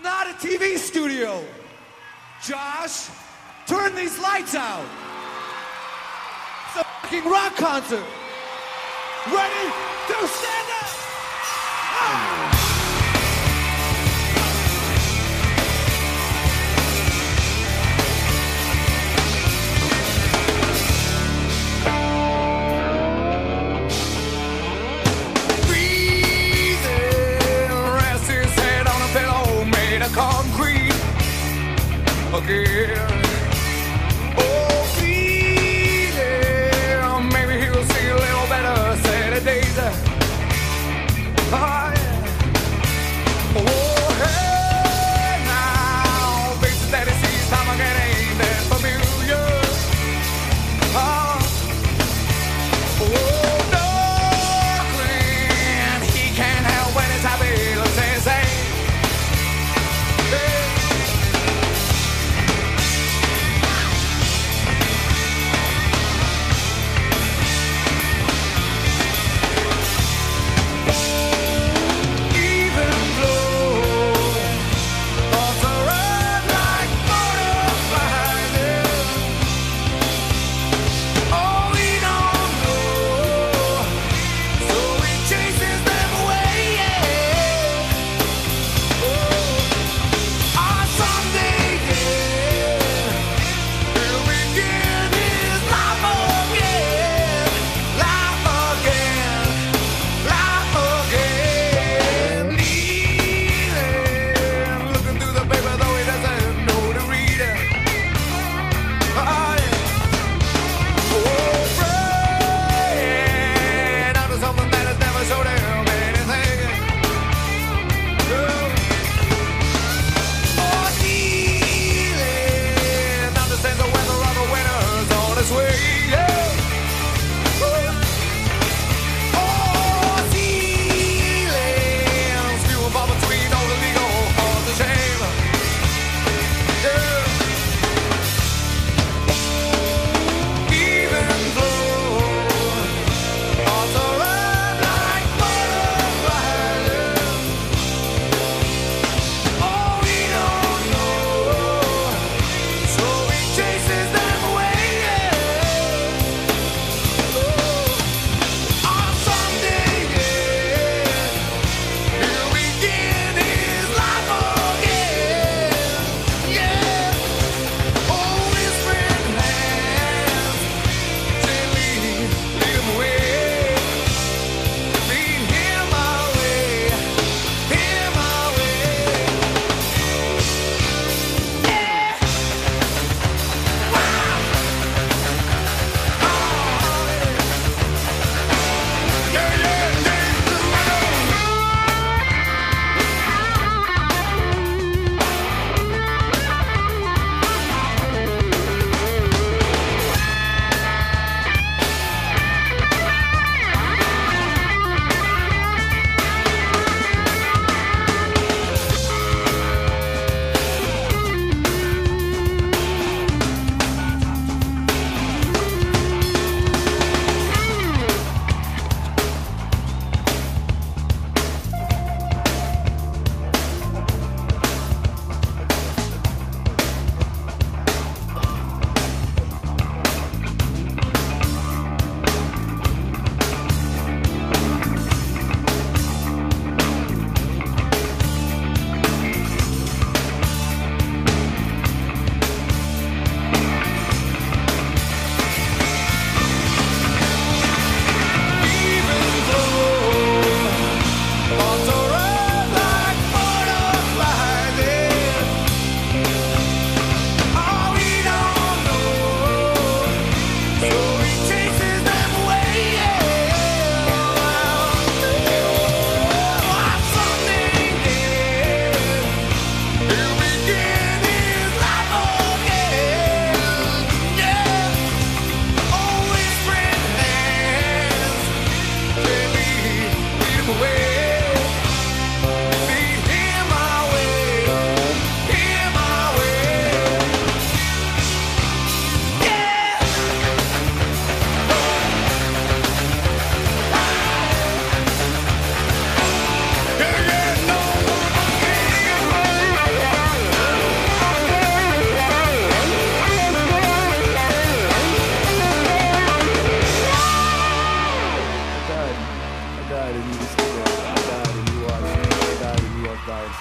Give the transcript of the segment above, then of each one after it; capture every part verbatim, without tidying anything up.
not a T V studio. Josh, turn these lights out. It's a fucking rock concert. Ready to stand up. Ah! Concrete again. Oh, feeling. Maybe he'll see a little better Saturdays. Oh, yeah. Oh, hey, now. Faces that he sees time again ain't that familiar. Oh, oh, darling. He can't help when it's happy. Let's say, say.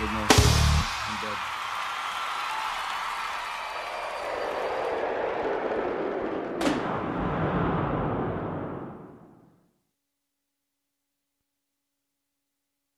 goodness.